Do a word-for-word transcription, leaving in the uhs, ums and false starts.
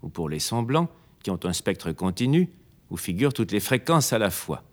ou pour les sons blancs, qui ont un spectre continu, où figurent toutes les fréquences à la fois.